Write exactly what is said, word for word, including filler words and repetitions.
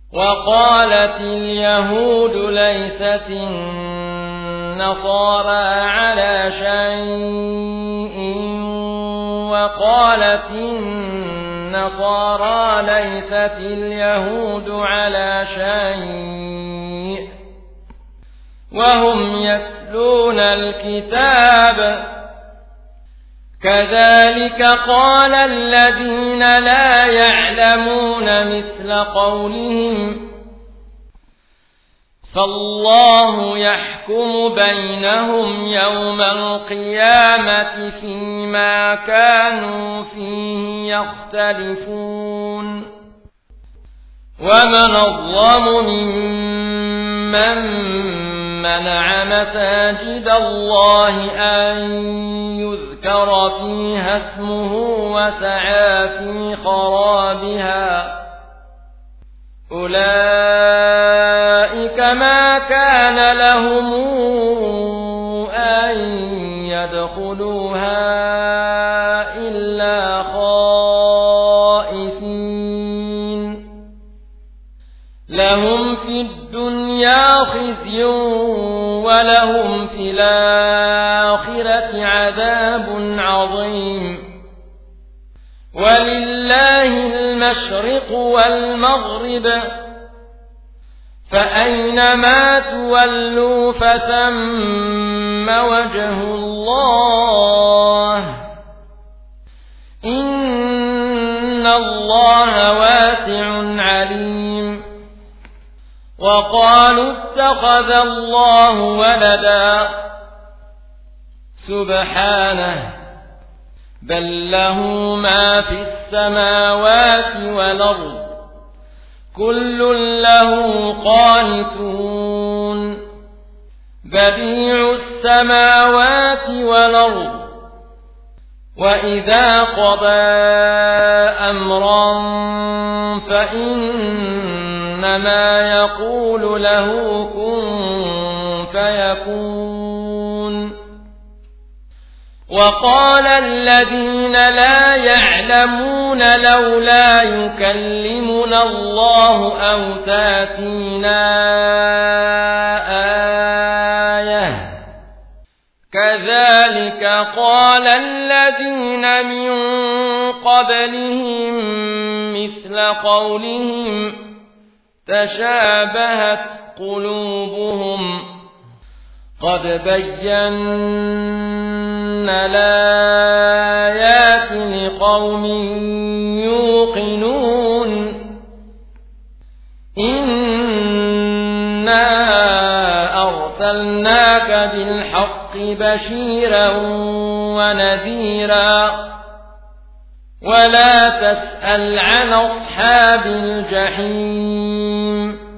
وقالت اليهود ليست النصارى على شيء وقالت النصارى ليست اليهود على شيء وهم يتلون الكتاب كذلك قال الذين لا يعلمون مثل قولهم فالله يحكم بينهم يوم القيامة فيما كانوا فيه يختلفون ومن أظلم ممن منع مساجد الله أن يذكر فيها اسمه وسعى في خرابها أولئك ما كان لهم أن يدخلوها إلا خائفين لهم في الدنيا خزي ولهم في الآخرة عذاب عظيم ولله المشرق والمغرب فأينما تولوا فثم وجه الله إن الله واسع عليم وقالوا اتخذ الله ولدا سبحانه بل له ما في السماوات والأرض كل له قانتون بديع السماوات والأرض وإذا قضى أمرا فإنما يقول له كن فيكون وقال الذين لا يعلمون لولا يكلمنا الله أو تأتينا آية كذلك قال الذين من قبلهم مثل قولهم تشابهت قلوبهم قد بينا الآيات لقوم يوقنون إنا أرسلناك بالحق بشيرا ونذيرا ولا تسأل عن أصحاب الجحيم